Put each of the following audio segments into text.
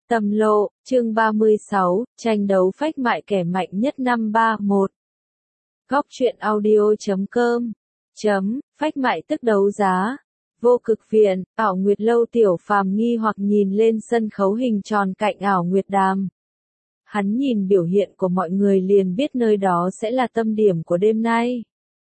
Tâm lộ, chương 36, tranh đấu phách mại kẻ mạnh nhất năm 31. Góc truyện audio.com phách mại tức đấu giá. Vô cực viện, ảo nguyệt lâu. Tiểu Phàm nghi hoặc nhìn lên sân khấu hình tròn cạnh ảo nguyệt đàm. Hắn nhìn biểu hiện của mọi người liền biết nơi đó sẽ là tâm điểm của đêm nay.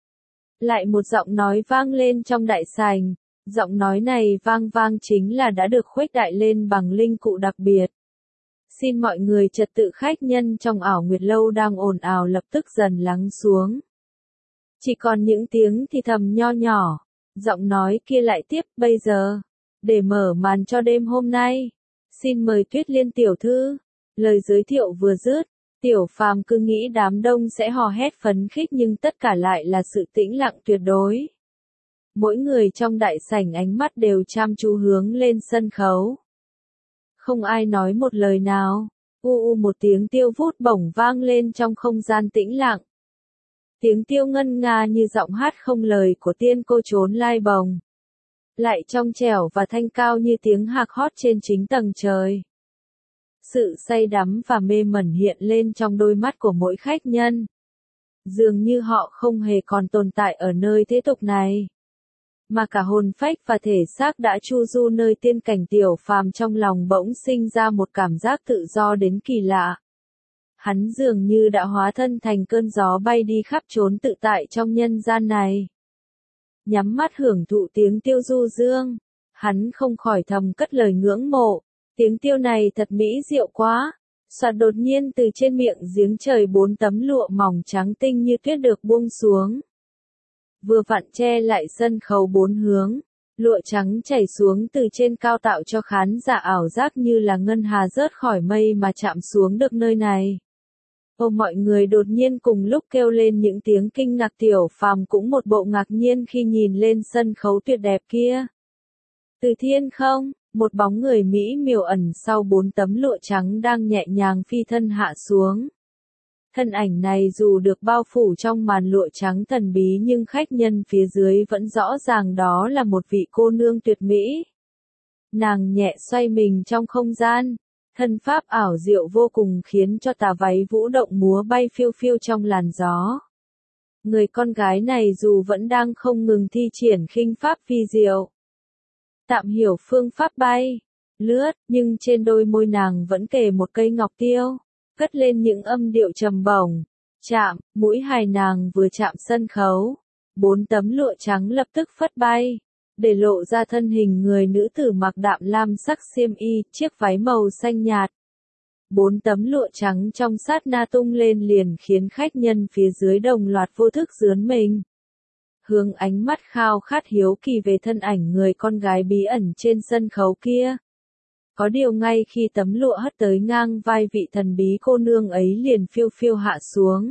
Lại một giọng nói vang lên trong đại sảnh. Giọng nói này vang vang chính là đã được khuếch đại lên bằng linh cụ đặc biệt. Xin mọi người trật tự, khách nhân trong ảo nguyệt lâu đang ồn ào lập tức dần lắng xuống. Chỉ còn những tiếng thì thầm nho nhỏ. Giọng nói kia lại tiếp, bây giờ, để mở màn cho đêm hôm nay, xin mời Tuyết Liên tiểu thư. Lời giới thiệu vừa dứt, Tiểu Phàm cứ nghĩ đám đông sẽ hò hét phấn khích nhưng tất cả lại là sự tĩnh lặng tuyệt đối. Mỗi người trong đại sảnh ánh mắt đều chăm chú hướng lên sân khấu. Không ai nói một lời nào. Một tiếng tiêu vút bổng vang lên trong không gian tĩnh lặng. Tiếng tiêu ngân nga như giọng hát không lời của tiên cô trốn lai bồng. Lại trong trẻo và thanh cao như tiếng hạc hót trên chính tầng trời. Sự say đắm và mê mẩn hiện lên trong đôi mắt của mỗi khách nhân. Dường như họ không hề còn tồn tại ở nơi thế tục này. Mà cả hồn phách và thể xác đã chu du nơi tiên cảnh. Tiểu Phàm trong lòng bỗng sinh ra một cảm giác tự do đến kỳ lạ. Hắn dường như đã hóa thân thành cơn gió bay đi khắp trốn tự tại trong nhân gian này. Nhắm mắt hưởng thụ tiếng tiêu du dương, hắn không khỏi thầm cất lời ngưỡng mộ. Tiếng tiêu này thật mỹ diệu quá. Soạt, đột nhiên từ trên miệng giếng trời 4 tấm lụa mỏng trắng tinh như tuyết được buông xuống. Vừa vặn che lại sân khấu 4 hướng, lụa trắng chảy xuống từ trên cao tạo cho khán giả ảo giác như là ngân hà rớt khỏi mây mà chạm xuống được nơi này. Mọi người đột nhiên cùng lúc kêu lên những tiếng kinh ngạc. Tiểu Phàm cũng một bộ ngạc nhiên khi nhìn lên sân khấu tuyệt đẹp kia. Từ thiên không, một bóng người mỹ miều ẩn sau 4 tấm lụa trắng đang nhẹ nhàng phi thân hạ xuống. Thân ảnh này dù được bao phủ trong màn lụa trắng thần bí nhưng khách nhân phía dưới vẫn rõ ràng đó là một vị cô nương tuyệt mỹ. Nàng nhẹ xoay mình trong không gian, thân pháp ảo diệu vô cùng khiến cho tà váy vũ động múa bay phiêu phiêu trong làn gió. Người con gái này dù vẫn đang không ngừng thi triển khinh pháp phi diệu, tạm hiểu phương pháp bay, lướt, nhưng trên đôi môi nàng vẫn kề một cây ngọc tiêu. Cất lên những âm điệu trầm bổng, chạm, mũi hài nàng vừa chạm sân khấu. 4 tấm lụa trắng lập tức phất bay, để lộ ra thân hình người nữ tử mặc đạm lam sắc xiêm y, chiếc váy màu xanh nhạt. 4 tấm lụa trắng trong sát na tung lên liền khiến khách nhân phía dưới đồng loạt vô thức rướn mình. Hướng ánh mắt khao khát hiếu kỳ về thân ảnh người con gái bí ẩn trên sân khấu kia. Có điều ngay khi tấm lụa hất tới ngang vai vị thần bí cô nương ấy liền phiêu phiêu hạ xuống.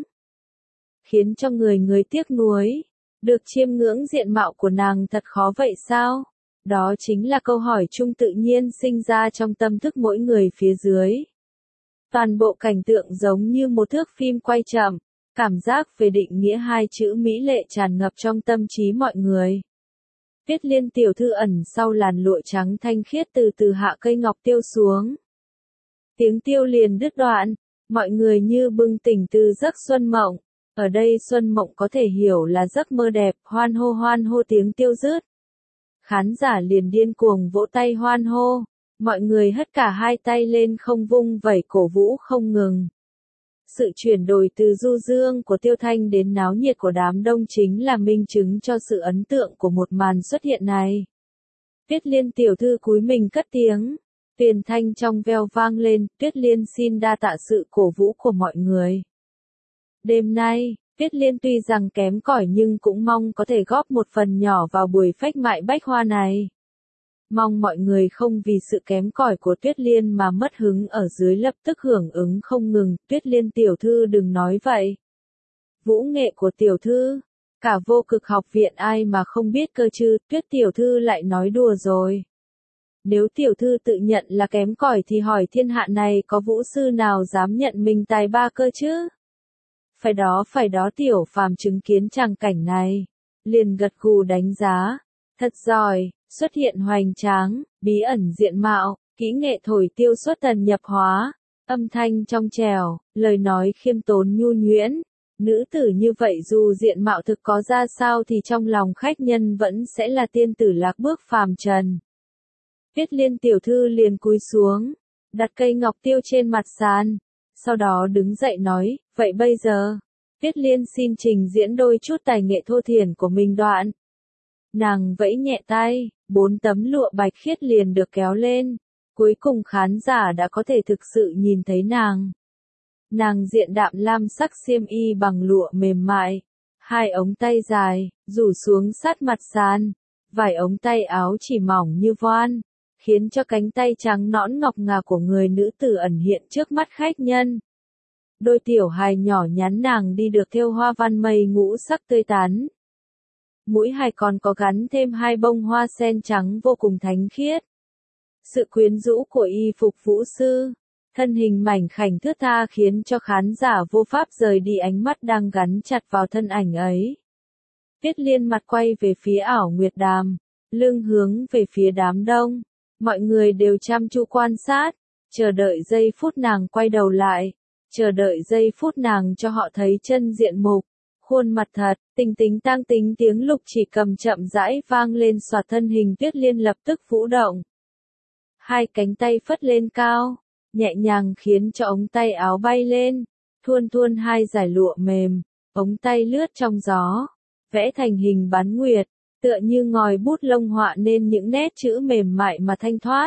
Khiến cho người tiếc nuối. Được chiêm ngưỡng diện mạo của nàng thật khó vậy sao? Đó chính là câu hỏi chung tự nhiên sinh ra trong tâm thức mỗi người phía dưới. Toàn bộ cảnh tượng giống như một thước phim quay chậm. Cảm giác về định nghĩa hai chữ mỹ lệ tràn ngập trong tâm trí mọi người. Tuyết Liên tiểu thư ẩn sau làn lụa trắng thanh khiết từ từ hạ cây ngọc tiêu xuống. Tiếng tiêu liền đứt đoạn, mọi người như bừng tỉnh từ giấc xuân mộng. Ở đây xuân mộng có thể hiểu là giấc mơ đẹp, hoan hô tiếng tiêu dứt. Khán giả liền điên cuồng vỗ tay hoan hô, mọi người hất cả hai tay lên không vung vẩy cổ vũ không ngừng. Sự chuyển đổi từ du dương của Tiêu Thanh đến náo nhiệt của đám đông chính là minh chứng cho sự ấn tượng của một màn xuất hiện này. Tuyết Liên tiểu thư cúi mình cất tiếng, tiền thanh trong veo vang lên. Tuyết Liên xin đa tạ sự cổ vũ của mọi người. Đêm nay, Tuyết Liên tuy rằng kém cỏi nhưng cũng mong có thể góp một phần nhỏ vào buổi phách mại bách hoa này. Mong mọi người không vì sự kém cỏi của Tuyết Liên mà mất hứng ở dưới lập tức hưởng ứng không ngừng. Tuyết Liên tiểu thư đừng nói vậy. Vũ nghệ của tiểu thư, cả vô cực học viện ai mà không biết cơ chứ. Tuyết tiểu thư lại nói đùa rồi. Nếu tiểu thư tự nhận là kém cỏi thì hỏi thiên hạ này có vũ sư nào dám nhận mình tài ba cơ chứ? Phải đó. Tiểu Phàm chứng kiến tràng cảnh này, liền gật gù đánh giá. Thật giỏi. Xuất hiện hoành tráng, bí ẩn diện mạo, kỹ nghệ thổi tiêu xuất thần nhập hóa, âm thanh trong trẻo, lời nói khiêm tốn nhu nhuyễn. Nữ tử như vậy dù diện mạo thực có ra sao thì trong lòng khách nhân vẫn sẽ là tiên tử lạc bước phàm trần. Tuyết Liên tiểu thư liền cúi xuống, đặt cây ngọc tiêu trên mặt sàn, sau đó đứng dậy nói, vậy bây giờ, Tuyết Liên xin trình diễn đôi chút tài nghệ thô thiển của mình đoạn. Nàng vẫy nhẹ tay, 4 tấm lụa bạch khiết liền được kéo lên, cuối cùng khán giả đã có thể thực sự nhìn thấy nàng. Nàng diện đạm lam sắc xiêm y bằng lụa mềm mại, 2 ống tay dài, rủ xuống sát mặt sàn, vài ống tay áo chỉ mỏng như voan, khiến cho cánh tay trắng nõn ngọc ngà của người nữ tử ẩn hiện trước mắt khách nhân. Đôi tiểu hài nhỏ nhắn nàng đi được thêu hoa văn mây ngũ sắc tươi tắn. Mũi hài còn có gắn thêm 2 bông hoa sen trắng vô cùng thánh khiết. Sự quyến rũ của y phục vũ sư, thân hình mảnh khảnh thướt tha khiến cho khán giả vô pháp rời đi ánh mắt đang gắn chặt vào thân ảnh ấy. Tuyết Liên mặt quay về phía ảo nguyệt đàm, lưng hướng về phía đám đông. Mọi người đều chăm chú quan sát, chờ đợi giây phút nàng quay đầu lại, chờ đợi giây phút nàng cho họ thấy chân diện mục, khuôn mặt thật, tình tính tang tính tiếng lục chỉ cầm chậm rãi vang lên xoạt thân hình Tuyết Liên lập tức vũ động. 2 cánh tay phất lên cao, nhẹ nhàng khiến cho ống tay áo bay lên, thuôn thuôn 2 dải lụa mềm, ống tay lướt trong gió, vẽ thành hình bán nguyệt, tựa như ngòi bút lông họa nên những nét chữ mềm mại mà thanh thoát.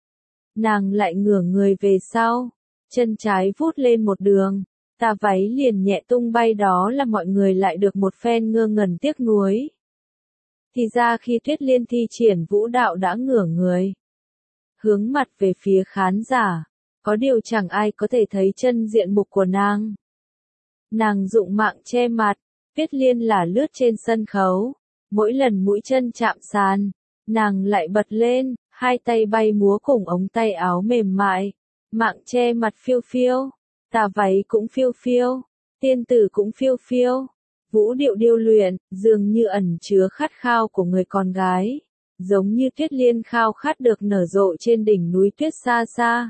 Nàng lại ngửa người về sau, chân trái vút lên một đường, tà váy liền nhẹ tung bay, đó là mọi người lại được một phen ngơ ngẩn tiếc nuối. Thì ra khi Tuyết Liên thi triển vũ đạo đã ngửa người, hướng mặt về phía khán giả, có điều chẳng ai có thể thấy chân diện mục của nàng. Nàng dụng mạng che mặt, Tuyết Liên là lướt trên sân khấu, mỗi lần mũi chân chạm sàn, nàng lại bật lên, 2 tay bay múa cùng ống tay áo mềm mại, mạng che mặt phiêu phiêu, tà váy cũng phiêu phiêu, tiên tử cũng phiêu phiêu, vũ điệu điêu luyện, dường như ẩn chứa khát khao của người con gái, giống như Tuyết Liên khao khát được nở rộ trên đỉnh núi tuyết xa xa.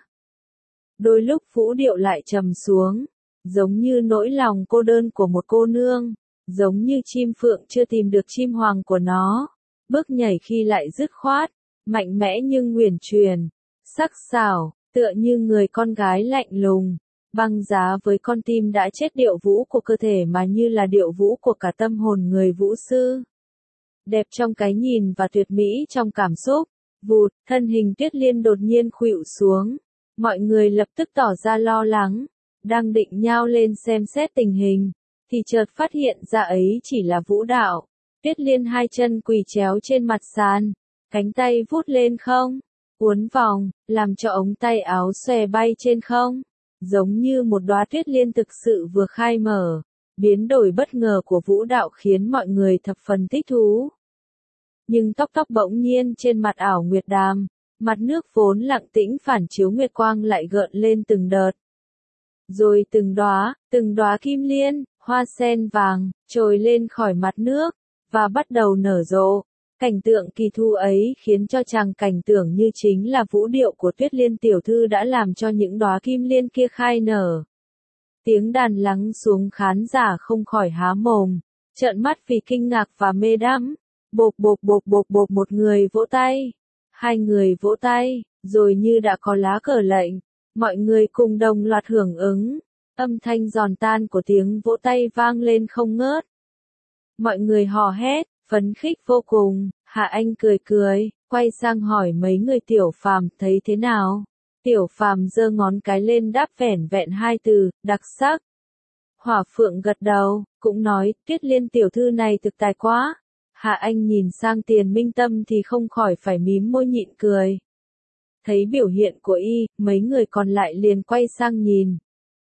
Đôi lúc vũ điệu lại trầm xuống, giống như nỗi lòng cô đơn của một cô nương, giống như chim phượng chưa tìm được chim hoàng của nó, bước nhảy khi lại dứt khoát, mạnh mẽ nhưng uyển chuyển, sắc sảo, tựa như người con gái lạnh lùng, băng giá với con tim đã chết. Điệu vũ của cơ thể mà như là điệu vũ của cả tâm hồn người vũ sư. Đẹp trong cái nhìn và tuyệt mỹ trong cảm xúc. Vụt, thân hình Tuyết Liên đột nhiên khuỵu xuống. Mọi người lập tức tỏ ra lo lắng, đang định nhao lên xem xét tình hình, thì chợt phát hiện ra ấy chỉ là vũ đạo. Tuyết Liên 2 chân quỳ chéo trên mặt sàn, cánh tay vút lên không, uốn vòng, làm cho ống tay áo xòe bay trên không, giống như một đóa tuyết liên thực sự vừa khai mở. Biến đổi bất ngờ của vũ đạo khiến mọi người thập phần thích thú. Nhưng tóc bỗng nhiên trên mặt ảo nguyệt đàm, mặt nước vốn lặng tĩnh phản chiếu nguyệt quang lại gợn lên từng đợt. Rồi từng đóa kim liên, hoa sen vàng, trồi lên khỏi mặt nước, và bắt đầu nở rộ. Cảnh tượng kỳ thu ấy khiến cho chàng cảnh tưởng như chính là vũ điệu của Tuyết Liên tiểu thư đã làm cho những đóa kim liên kia khai nở. Tiếng đàn lắng xuống, khán giả không khỏi há mồm, trợn mắt vì kinh ngạc và mê đắm. Bộp bộp bộp bộp bộp, một người vỗ tay, 2 người vỗ tay, rồi như đã có lá cờ lệnh, mọi người cùng đồng loạt hưởng ứng, âm thanh giòn tan của tiếng vỗ tay vang lên không ngớt. Mọi người hò hét, phấn khích vô cùng. Hạ Anh cười cười, quay sang hỏi mấy người Tiểu Phàm thấy thế nào. Tiểu Phàm giơ ngón cái lên đáp vẻn vẹn 2 từ, đặc sắc. Hỏa Phượng gật đầu, cũng nói, Tuyết Liên tiểu thư này thực tài quá. Hạ Anh nhìn sang Tiền Minh Tâm thì không khỏi phải mím môi nhịn cười. Thấy biểu hiện của y, mấy người còn lại liền quay sang nhìn.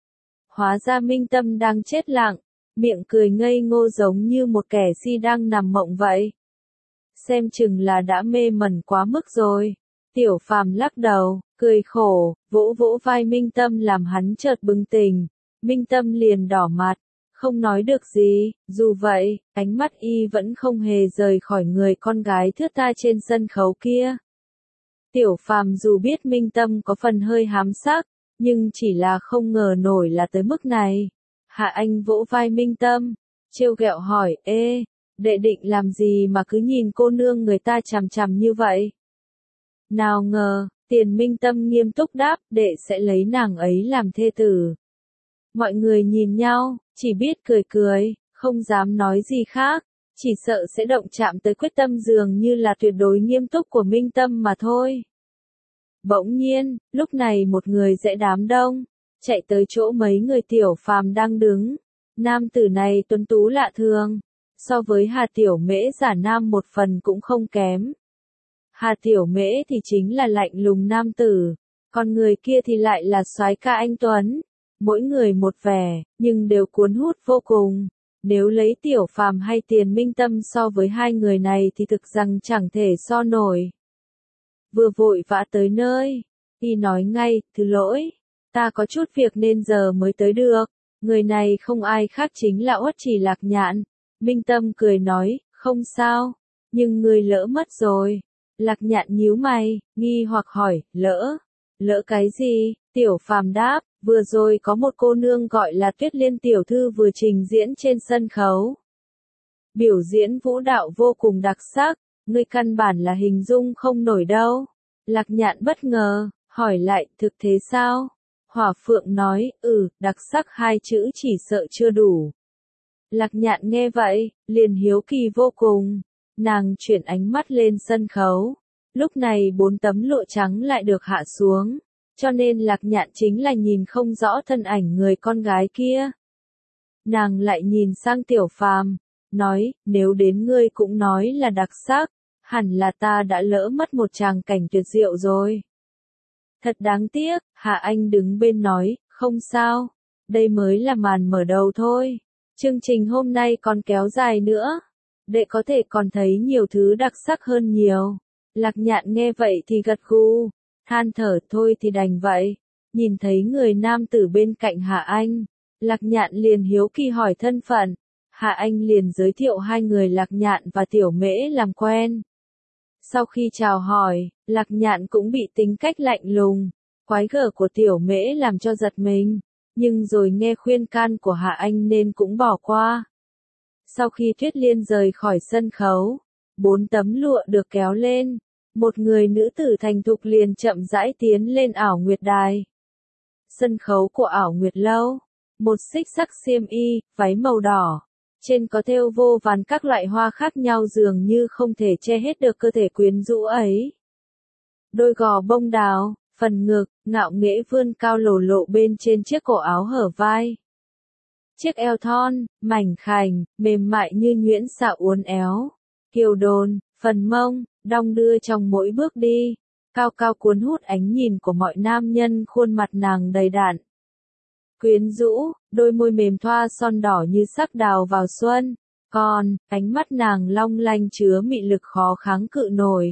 Hóa ra Minh Tâm đang chết lặng, miệng cười ngây ngô giống như một kẻ si đang nằm mộng vậy. Xem chừng là đã mê mẩn quá mức rồi. Tiểu Phàm lắc đầu, cười khổ, vỗ vỗ vai Minh Tâm làm hắn chợt bừng tỉnh. Minh Tâm liền đỏ mặt, không nói được gì. Dù vậy, ánh mắt y vẫn không hề rời khỏi người con gái thướt tha trên sân khấu kia. Tiểu Phàm dù biết Minh Tâm có phần hơi hám sắc, nhưng chỉ là không ngờ nổi là tới mức này. Hạ Anh vỗ vai Minh Tâm, trêu ghẹo hỏi, ê, đệ định làm gì mà cứ nhìn cô nương người ta chằm chằm như vậy? Nào ngờ, Tiền Minh Tâm nghiêm túc đáp, đệ sẽ lấy nàng ấy làm thê tử. Mọi người nhìn nhau, chỉ biết cười cười, không dám nói gì khác, chỉ sợ sẽ động chạm tới quyết tâm dường như là tuyệt đối nghiêm túc của Minh Tâm mà thôi. Bỗng nhiên, lúc này một người dãy đám đông, chạy tới chỗ mấy người Tiểu Phàm đang đứng. Nam tử này tuấn tú lạ thường, so với Hà Tiểu Mễ giả nam một phần cũng không kém. Hà Tiểu Mễ thì chính là lạnh lùng nam tử, còn người kia thì lại là soái ca anh tuấn. Mỗi người một vẻ, nhưng đều cuốn hút vô cùng. Nếu lấy Tiểu Phàm hay Tiền Minh Tâm so với hai người này thì thực rằng chẳng thể so nổi. Vừa vội vã tới nơi, y nói ngay, thứ lỗi, ta có chút việc nên giờ mới tới được. Người này không ai khác chính là Uất Trì Lạc Nhạn. Minh Tâm cười nói, không sao, nhưng người lỡ mất rồi. Lạc Nhạn nhíu mày, nghi hoặc hỏi, lỡ cái gì? Tiểu Phàm đáp, vừa rồi có một cô nương gọi là Tuyết Liên tiểu thư vừa trình diễn trên sân khấu. Biểu diễn vũ đạo vô cùng đặc sắc, ngươi căn bản là hình dung không nổi đâu. Lạc Nhạn bất ngờ, hỏi lại, thực thế sao? Hỏa Phượng nói, đặc sắc hai chữ chỉ sợ chưa đủ. Lạc Nhạn nghe vậy, liền hiếu kỳ vô cùng. Nàng chuyển ánh mắt lên sân khấu. Lúc này 4 tấm lụa trắng lại được hạ xuống, cho nên Lạc Nhạn chính là nhìn không rõ thân ảnh người con gái kia. Nàng lại nhìn sang Tiểu Phàm, nói, nếu đến ngươi cũng nói là đặc sắc, hẳn là ta đã lỡ mất một tràng cảnh tuyệt diệu rồi. Thật đáng tiếc, Hạ Anh đứng bên nói, không sao, đây mới là màn mở đầu thôi. Chương trình hôm nay còn kéo dài nữa. Đệ có thể còn thấy nhiều thứ đặc sắc hơn nhiều. Lạc Nhạn nghe vậy thì gật gù, than thở, thôi thì đành vậy. Nhìn thấy người nam tử bên cạnh Hạ Anh, Lạc Nhạn liền hiếu kỳ hỏi thân phận. Hạ Anh liền giới thiệu hai người Lạc Nhạn và Tiểu Mễ làm quen. Sau khi chào hỏi, Lạc Nhạn cũng bị tính cách lạnh lùng, quái gở của Tiểu Mễ làm cho giật mình, nhưng rồi nghe khuyên can của Hạ Anh nên cũng bỏ qua. Sau khi Tuyết Liên rời khỏi sân khấu, 4 tấm lụa được kéo lên, một người nữ tử thành thục liền chậm rãi tiến lên Ảo Nguyệt Đài. Sân khấu của Ảo Nguyệt Lâu, một xích sắc xiêm y, váy màu đỏ, trên có thêu vô vàn các loại hoa khác nhau dường như không thể che hết được cơ thể quyến rũ ấy. Đôi gò bông đào, phần ngực, ngạo nghễ vươn cao lồ lộ bên trên chiếc cổ áo hở vai. Chiếc eo thon, mảnh khảnh, mềm mại như nhuyễn xạ uốn éo, kiều đồn, phần mông, đong đưa trong mỗi bước đi, cao cao cuốn hút ánh nhìn của mọi nam nhân, khuôn mặt nàng đầy đặn. Quyến rũ, đôi môi mềm thoa son đỏ như sắc đào vào xuân, còn, ánh mắt nàng long lanh chứa mị lực khó kháng cự nổi.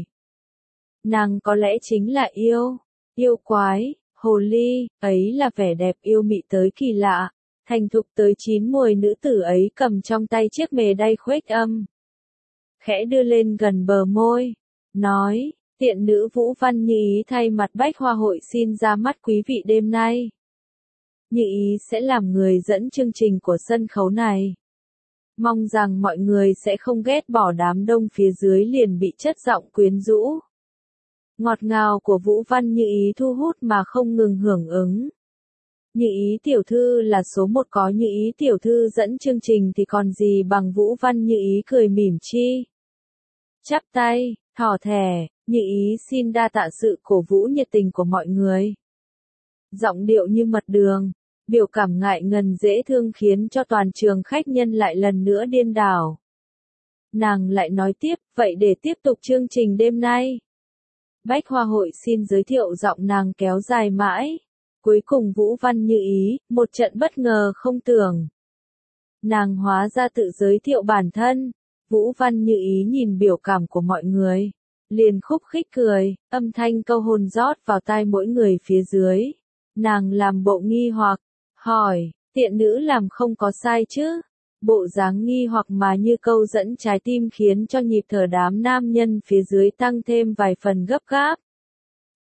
Nàng có lẽ chính là yêu quái, hồ ly, ấy là vẻ đẹp yêu mị tới kỳ lạ. Thành thục tới chín muồi nữ tử ấy cầm trong tay chiếc mề đay khuếch âm. Khẽ đưa lên gần bờ môi, nói, tiện nữ Vũ Văn Như Ý thay mặt Bách Hoa Hội xin ra mắt quý vị đêm nay. Như Ý sẽ làm người dẫn chương trình của sân khấu này. Mong rằng mọi người sẽ không ghét bỏ đám đông phía dưới liền bị chất giọng quyến rũ. Ngọt ngào của Vũ Văn Như Ý thu hút mà không ngừng hưởng ứng. Như Ý tiểu thư là số 1, có Như Ý tiểu thư dẫn chương trình thì còn gì bằng Vũ Văn Như Ý cười mỉm chi. Chắp tay, thỏ thẻ, Như Ý xin đa tạ sự cổ vũ nhiệt tình của mọi người. Giọng điệu như mật đường, biểu cảm ngại ngần dễ thương khiến cho toàn trường khách nhân lại lần nữa điên đảo. Nàng lại nói tiếp, vậy để tiếp tục chương trình đêm nay. Bách Hoa Hội xin giới thiệu, giọng nàng kéo dài mãi. Cuối cùng Vũ Văn Như Ý, một trận bất ngờ không tưởng. Nàng hóa ra tự giới thiệu bản thân. Vũ Văn Như Ý nhìn biểu cảm của mọi người, liền khúc khích cười, âm thanh câu hồn rót vào tai mỗi người phía dưới. Nàng làm bộ nghi hoặc, hỏi, tiện nữ làm không có sai chứ? Bộ dáng nghi hoặc mà như câu dẫn trái tim khiến cho nhịp thở đám nam nhân phía dưới tăng thêm vài phần gấp gáp.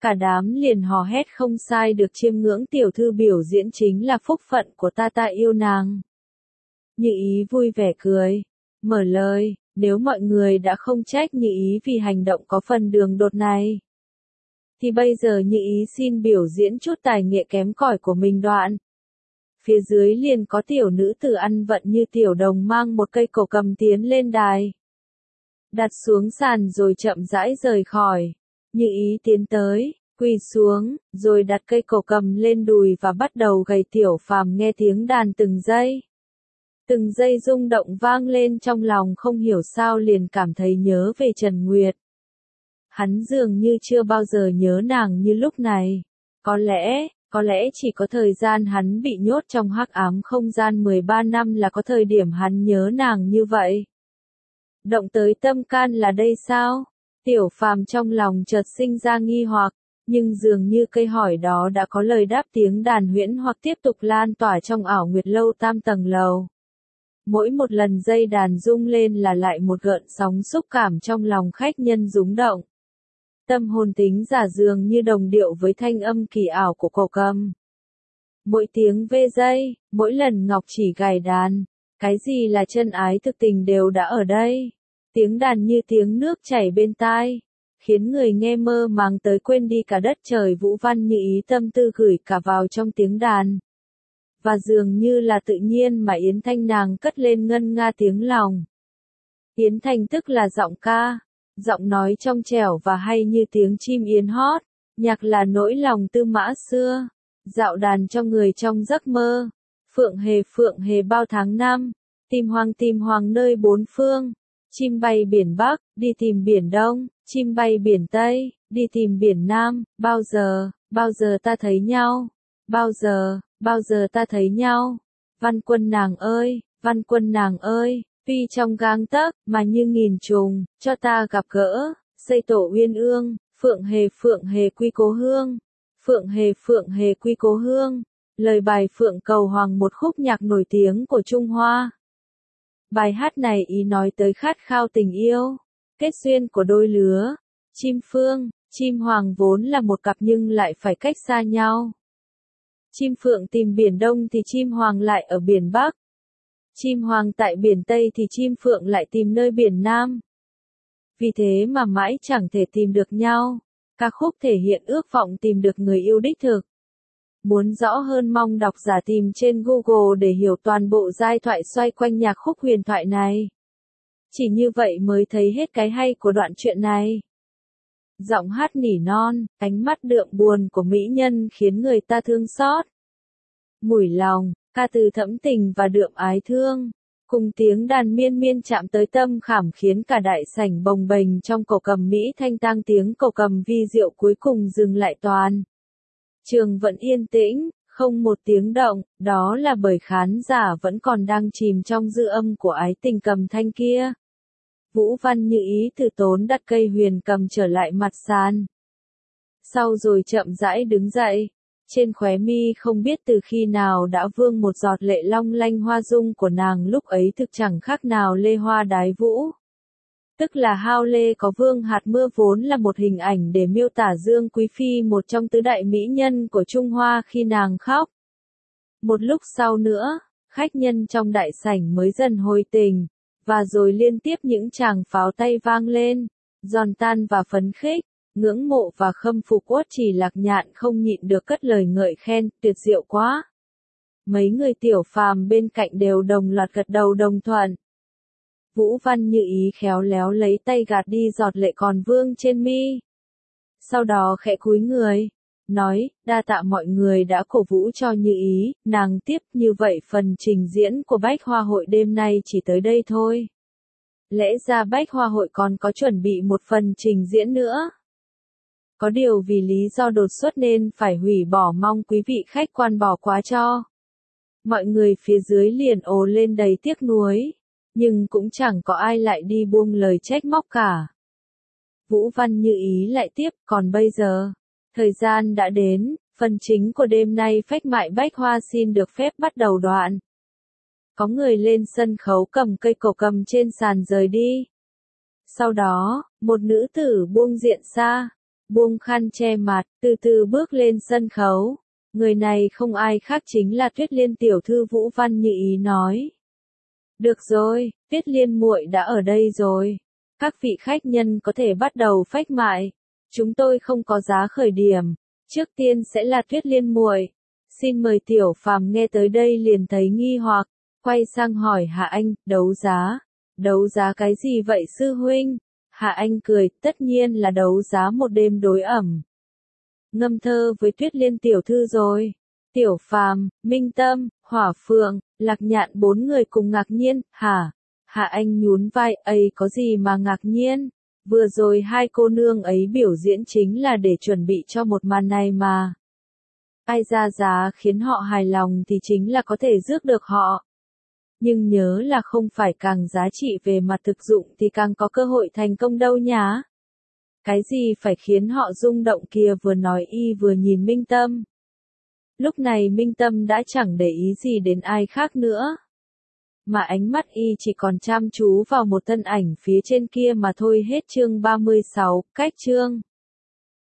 Cả đám liền hò hét không sai được, chiêm ngưỡng tiểu thư biểu diễn chính là phúc phận của ta yêu nàng. Như Ý vui vẻ cười, mở lời, nếu mọi người đã không trách Như Ý vì hành động có phần đường đột này, thì bây giờ Như Ý xin biểu diễn chút tài nghệ kém cỏi của mình đoạn. Phía dưới liền có tiểu nữ tử ăn vận như tiểu đồng mang một cây cổ cầm tiến lên đài. Đặt xuống sàn rồi chậm rãi rời khỏi. Như Ý tiến tới, quỳ xuống, rồi đặt cây cổ cầm lên đùi và bắt đầu gảy. Tiểu Phàm nghe tiếng đàn từng giây. Từng giây rung động vang lên trong lòng, không hiểu sao liền cảm thấy nhớ về Trần Nguyệt. Hắn dường như chưa bao giờ nhớ nàng như lúc này. Có lẽ chỉ có thời gian hắn bị nhốt trong hắc ám không gian 13 năm là có thời điểm hắn nhớ nàng như vậy. Động tới tâm can là đây sao? Tiểu Phàm trong lòng chợt sinh ra nghi hoặc, nhưng dường như cây hỏi đó đã có lời đáp. Tiếng đàn huyễn hoặc tiếp tục lan tỏa trong ảo nguyệt lâu tam tầng lầu. Mỗi một lần dây đàn rung lên là lại một gợn sóng xúc cảm trong lòng khách nhân rúng động. Tâm hồn tính giả dường như đồng điệu với thanh âm kỳ ảo của cổ cầm. Mỗi tiếng vê dây, mỗi lần Ngọc Chỉ gảy đàn, cái gì là chân ái thực tình đều đã ở đây. Tiếng đàn như tiếng nước chảy bên tai, khiến người nghe mơ màng tới quên đi cả đất trời. Vũ Văn Như Ý tâm tư gửi cả vào trong tiếng đàn. Và dường như là tự nhiên mà Yến Thanh nàng cất lên ngân nga tiếng lòng. Yến Thanh tức là giọng ca, giọng nói trong trẻo và hay như tiếng chim yến hót. Nhạc là nỗi lòng tư mã xưa, dạo đàn cho người trong giấc mơ. Phượng hề bao tháng năm, tìm hoàng nơi bốn phương. Chim bay biển Bắc, đi tìm biển Đông, chim bay biển Tây, đi tìm biển Nam. Bao giờ ta thấy nhau, bao giờ ta thấy nhau. Văn quân nàng ơi, tuy trong gang tấc mà như nghìn trùng, cho ta gặp gỡ, xây tổ uyên ương. Phượng hề quy cố hương, Phượng hề quy cố hương. Lời bài Phượng Cầu Hoàng, một khúc nhạc nổi tiếng của Trung Hoa. Bài hát này ý nói tới khát khao tình yêu, kết duyên của đôi lứa. Chim Phương, chim Hoàng vốn là một cặp nhưng lại phải cách xa nhau. Chim Phượng tìm biển Đông thì chim Hoàng lại ở biển Bắc. Chim Hoàng tại biển Tây thì chim Phượng lại tìm nơi biển Nam. Vì thế mà mãi chẳng thể tìm được nhau. Ca khúc thể hiện ước vọng tìm được người yêu đích thực. Muốn rõ hơn mong độc giả tìm trên Google để hiểu toàn bộ giai thoại xoay quanh nhạc khúc huyền thoại này. Chỉ như vậy mới thấy hết cái hay của đoạn truyện này. Giọng hát nỉ non, ánh mắt đượm buồn của mỹ nhân khiến người ta thương xót. Mùi lòng, ca từ thẫm tình và đượm ái thương, cùng tiếng đàn miên miên chạm tới tâm khảm khiến cả đại sảnh bồng bềnh trong cổ cầm mỹ thanh tang. Tiếng cổ cầm vi diệu cuối cùng dừng lại, toàn trường vẫn yên tĩnh, không một tiếng động. Đó là bởi khán giả vẫn còn đang chìm trong dư âm của ái tình cầm thanh kia. Vũ Văn Như Ý từ tốn đặt cây huyền cầm trở lại mặt sàn. Sau rồi chậm rãi đứng dậy. Trên khóe mi không biết từ khi nào đã vương một giọt lệ long lanh. Hoa dung của nàng lúc ấy thực chẳng khác nào lê hoa đái vũ. Tức là hao lê có vương hạt mưa, vốn là một hình ảnh để miêu tả Dương Quý Phi, một trong tứ đại mỹ nhân của Trung Hoa, khi nàng khóc. Một lúc sau nữa, khách nhân trong đại sảnh mới dần hồi tình, và rồi liên tiếp những tràng pháo tay vang lên, giòn tan và phấn khích. Ngưỡng mộ và khâm phục Uất Chỉ Lạc Nhạn không nhịn được cất lời ngợi khen, tuyệt diệu quá. Mấy người Tiểu Phàm bên cạnh đều đồng loạt gật đầu đồng thuận. Vũ Văn Như Ý khéo léo lấy tay gạt đi giọt lệ còn vương trên mi. Sau đó khẽ cúi người, nói, đa tạ mọi người đã cổ vũ cho Như Ý. Nàng tiếp, như vậy phần trình diễn của Bách Hoa Hội đêm nay chỉ tới đây thôi. Lẽ ra Bách Hoa Hội còn có chuẩn bị một phần trình diễn nữa. Có điều vì lý do đột xuất nên phải hủy bỏ, mong quý vị khách quan bỏ qua cho. Mọi người phía dưới liền ồ lên đầy tiếc nuối, nhưng cũng chẳng có ai lại đi buông lời trách móc cả. Vũ Văn Như Ý lại tiếp, còn bây giờ, thời gian đã đến, phần chính của đêm nay phách mại Bách Hoa xin được phép bắt đầu đoạn. Có người lên sân khấu cầm cây cổ cầm trên sàn rời đi. Sau đó, một nữ tử buông diện xa. buông khăn che mặt, từ từ bước lên sân khấu. Người này không ai khác chính là Tuyết Liên tiểu thư Vũ Văn Như Ý nói. Được rồi, Tuyết Liên muội đã ở đây rồi. Các vị khách nhân có thể bắt đầu phách mại. Chúng tôi không có giá khởi điểm. Trước tiên sẽ là Tuyết Liên muội. Xin mời Tiểu Phàm nghe tới đây liền thấy nghi hoặc, quay sang hỏi Hạ Anh, đấu giá. Đấu giá cái gì vậy sư huynh? Hạ Anh cười, tất nhiên là đấu giá một đêm đối ẩm. Ngâm thơ với Tuyết Liên tiểu thư rồi. Tiểu Phàm, Minh Tâm, Hỏa Phượng, Lạc Nhạn bốn người cùng ngạc nhiên, hả? Hạ Anh nhún vai, ấy có gì mà ngạc nhiên? Vừa rồi hai cô nương ấy biểu diễn chính là để chuẩn bị cho một màn này mà. Ai ra giá khiến họ hài lòng thì chính là có thể rước được họ. Nhưng nhớ là không phải càng giá trị về mặt thực dụng thì càng có cơ hội thành công đâu nhá. Cái gì phải khiến họ rung động kia, vừa nói y vừa nhìn Minh Tâm. Lúc này Minh Tâm đã chẳng để ý gì đến ai khác nữa. Mà ánh mắt y chỉ còn chăm chú vào một thân ảnh phía trên kia mà thôi. Hết chương 36, cách chương.